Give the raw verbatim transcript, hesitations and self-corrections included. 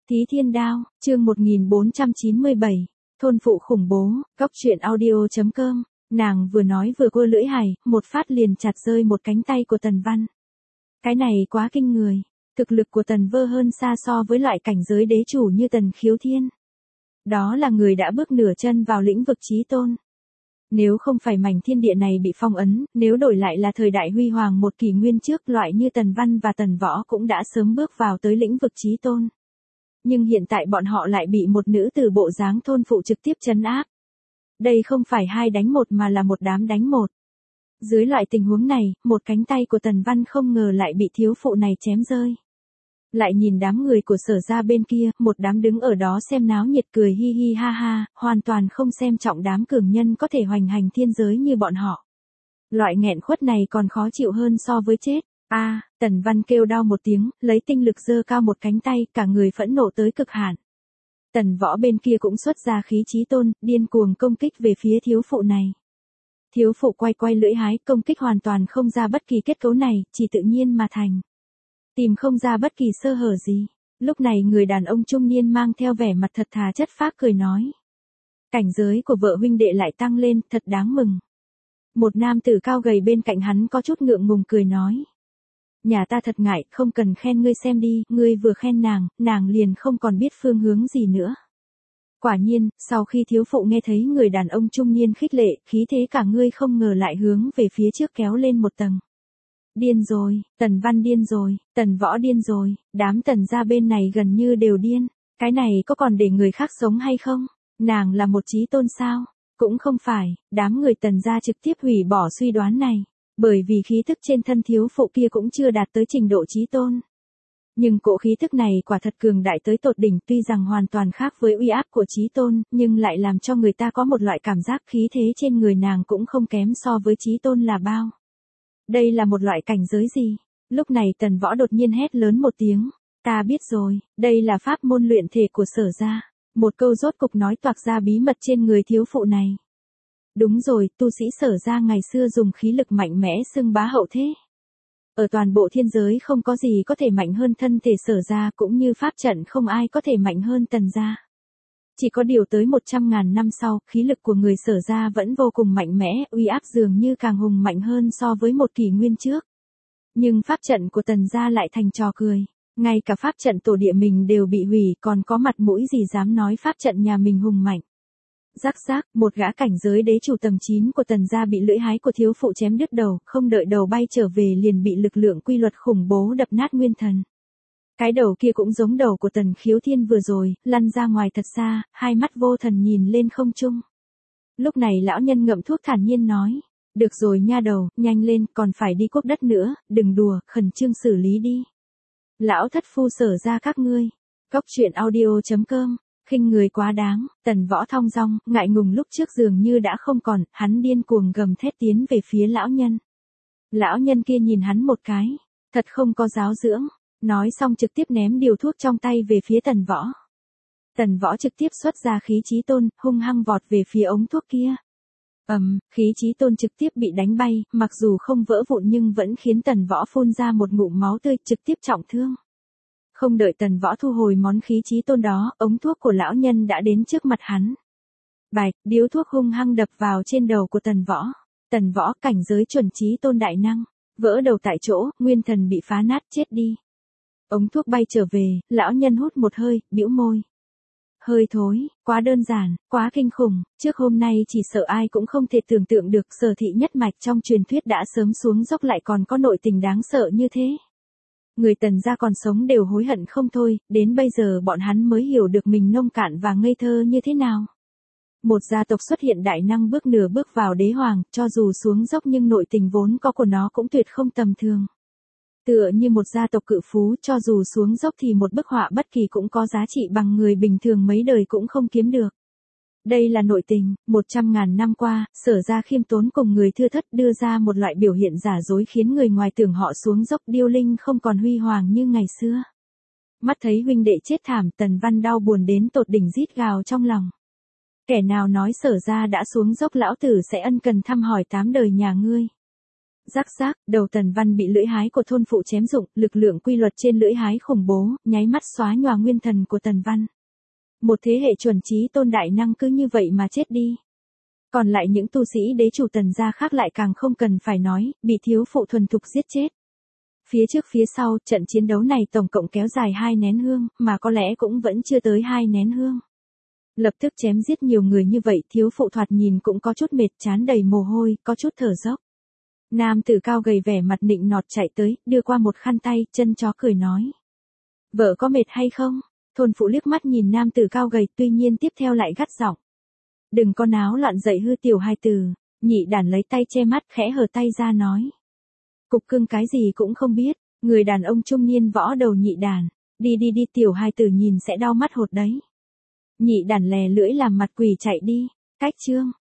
Thí Thiên Đao, chương một nghìn bốn trăm chín mươi bảy, thôn phụ khủng bố, góc truyện audio.com, nàng vừa nói vừa cua lưỡi hài, một phát liền chặt rơi một cánh tay của Tần Văn. Cái này quá kinh người, thực lực của Tần Vơ hơn xa so với loại cảnh giới đế chủ như Tần Khiếu Thiên. Đó là người đã bước nửa chân vào lĩnh vực chí tôn. Nếu không phải mảnh thiên địa này bị phong ấn, nếu đổi lại là thời đại huy hoàng một kỷ nguyên trước, loại như Tần Văn và Tần Võ cũng đã sớm bước vào tới lĩnh vực chí tôn. Nhưng hiện tại bọn họ lại bị một nữ tử bộ dáng thôn phụ trực tiếp trấn áp. Đây không phải hai đánh một mà là một đám đánh một. Dưới loại tình huống này, một cánh tay của Tần Văn không ngờ lại bị thiếu phụ này chém rơi. Lại nhìn đám người của Sở gia bên kia, một đám đứng ở đó xem náo nhiệt cười hi hi ha ha, hoàn toàn không xem trọng đám cường nhân có thể hoành hành thiên giới như bọn họ. Loại nghẹn khuất này còn khó chịu hơn so với chết. A, à, Tần Văn kêu đau một tiếng, lấy tinh lực giơ cao một cánh tay, cả người phẫn nộ tới cực hạn. Tần Võ bên kia cũng xuất ra khí chí tôn, điên cuồng công kích về phía thiếu phụ này. Thiếu phụ quay quay lưỡi hái, công kích hoàn toàn không ra bất kỳ kết cấu này, chỉ tự nhiên mà thành. Tìm không ra bất kỳ sơ hở gì. Lúc này người đàn ông trung niên mang theo vẻ mặt thật thà chất phác cười nói. Cảnh giới của vợ huynh đệ lại tăng lên, thật đáng mừng. Một nam tử cao gầy bên cạnh hắn có chút ngượng ngùng cười nói. Nhà ta thật ngại, không cần khen ngươi xem đi, ngươi vừa khen nàng, nàng liền không còn biết phương hướng gì nữa. Quả nhiên, sau khi thiếu phụ nghe thấy người đàn ông trung niên khích lệ, khí thế cả ngươi không ngờ lại hướng về phía trước kéo lên một tầng. Điên rồi, Tần Văn điên rồi, Tần Võ điên rồi, đám Tần gia bên này gần như đều điên. Cái này có còn để người khác sống hay không? Nàng là một chí tôn sao? Cũng không phải, đám người Tần gia trực tiếp hủy bỏ suy đoán này. Bởi vì khí thức trên thân thiếu phụ kia cũng chưa đạt tới trình độ chí tôn. Nhưng cỗ khí thức này quả thật cường đại tới tột đỉnh, tuy rằng hoàn toàn khác với uy áp của chí tôn, nhưng lại làm cho người ta có một loại cảm giác khí thế trên người nàng cũng không kém so với chí tôn là bao. Đây là một loại cảnh giới gì? Lúc này Tần Võ đột nhiên hét lớn một tiếng. Ta biết rồi, đây là pháp môn luyện thể của Sở gia. Một câu rốt cục nói toạc ra bí mật trên người thiếu phụ này. Đúng rồi, tu sĩ Sở gia ngày xưa dùng khí lực mạnh mẽ xưng bá hậu thế. Ở toàn bộ thiên giới không có gì có thể mạnh hơn thân thể Sở gia, cũng như pháp trận không ai có thể mạnh hơn Tần gia. Chỉ có điều tới một trăm ngàn năm sau, khí lực của người Sở gia vẫn vô cùng mạnh mẽ, uy áp dường như càng hùng mạnh hơn so với một kỷ nguyên trước. Nhưng pháp trận của Tần gia lại thành trò cười. Ngay cả pháp trận tổ địa mình đều bị hủy, còn có mặt mũi gì dám nói pháp trận nhà mình hùng mạnh. Rắc rác, một gã cảnh giới đế chủ tầng chín của Tần gia bị lưỡi hái của thiếu phụ chém đứt đầu, không đợi đầu bay trở về liền bị lực lượng quy luật khủng bố đập nát nguyên thần. Cái đầu kia cũng giống đầu của Tần Khiếu Thiên vừa rồi, lăn ra ngoài thật xa, hai mắt vô thần nhìn lên không trung. Lúc này lão nhân ngậm thuốc thản nhiên nói, được rồi nha đầu, nhanh lên, còn phải đi quốc đất nữa, đừng đùa, khẩn trương xử lý đi. Lão thất phu Sở gia các ngươi. Góc truyện audio.com. Khinh người quá đáng, Tần Võ thong dong, ngại ngùng lúc trước dường như đã không còn, hắn điên cuồng gầm thét tiến về phía lão nhân. Lão nhân kia nhìn hắn một cái, thật không có giáo dưỡng, nói xong trực tiếp ném điều thuốc trong tay về phía Tần Võ. Tần Võ trực tiếp xuất ra khí chí tôn, hung hăng vọt về phía ống thuốc kia. Ầm, um, khí chí tôn trực tiếp bị đánh bay, mặc dù không vỡ vụn nhưng vẫn khiến Tần Võ phun ra một ngụm máu tươi, trực tiếp trọng thương. Không đợi Tần Võ thu hồi món khí chí tôn đó, ống thuốc của lão nhân đã đến trước mặt hắn. Bạch, điếu thuốc hung hăng đập vào trên đầu của Tần Võ. Tần Võ cảnh giới chuẩn chí tôn đại năng, vỡ đầu tại chỗ, nguyên thần bị phá nát chết đi. Ống thuốc bay trở về, lão nhân hút một hơi, bĩu môi. Hơi thối, quá đơn giản, quá kinh khủng, trước hôm nay chỉ sợ ai cũng không thể tưởng tượng được Sở thị nhất mạch trong truyền thuyết đã sớm xuống dốc lại còn có nội tình đáng sợ như thế. Người Tần gia còn sống đều hối hận không thôi, đến bây giờ bọn hắn mới hiểu được mình nông cạn và ngây thơ như thế nào. Một gia tộc xuất hiện đại năng bước nửa bước vào đế hoàng, cho dù xuống dốc nhưng nội tình vốn có của nó cũng tuyệt không tầm thường. Tựa như một gia tộc cự phú, cho dù xuống dốc thì một bức họa bất kỳ cũng có giá trị bằng người bình thường mấy đời cũng không kiếm được. Đây là nội tình, một trăm ngàn năm qua, Sở gia khiêm tốn cùng người thưa thất đưa ra một loại biểu hiện giả dối khiến người ngoài tưởng họ xuống dốc, điêu linh không còn huy hoàng như ngày xưa. Mắt thấy huynh đệ chết thảm, Tần Văn đau buồn đến tột đỉnh rít gào trong lòng. Kẻ nào nói Sở gia đã xuống dốc lão tử sẽ ân cần thăm hỏi tám đời nhà ngươi. Rắc rác, đầu Tần Văn bị lưỡi hái của thôn phụ chém rụng, lực lượng quy luật trên lưỡi hái khủng bố, nháy mắt xóa nhòa nguyên thần của Tần Văn. Một thế hệ chuẩn trí tôn đại năng cứ như vậy mà chết đi. Còn lại những tu sĩ đế chủ Tần gia khác lại càng không cần phải nói, bị thiếu phụ thuần thục giết chết. Phía trước phía sau, trận chiến đấu này tổng cộng kéo dài hai nén hương, mà có lẽ cũng vẫn chưa tới hai nén hương. Lập tức chém giết nhiều người như vậy, thiếu phụ thoạt nhìn cũng có chút mệt, trán đầy mồ hôi, có chút thở dốc. Nam tử cao gầy vẻ mặt nịnh nọt chạy tới, đưa qua một khăn tay, chân chó cười nói. Vợ có mệt hay không? Thôn phụ liếc mắt nhìn nam tử cao gầy, tuy nhiên tiếp theo lại gắt giọng. Đừng có náo loạn dậy hư tiểu hai tử. Nhị đàn lấy tay che mắt khẽ hở tay ra nói. Cục cưng cái gì cũng không biết, người đàn ông trung niên võ đầu nhị đàn. Đi đi đi tiểu hai tử nhìn sẽ đau mắt hột đấy. Nhị đàn lè lưỡi làm mặt quỷ chạy đi, cách chương.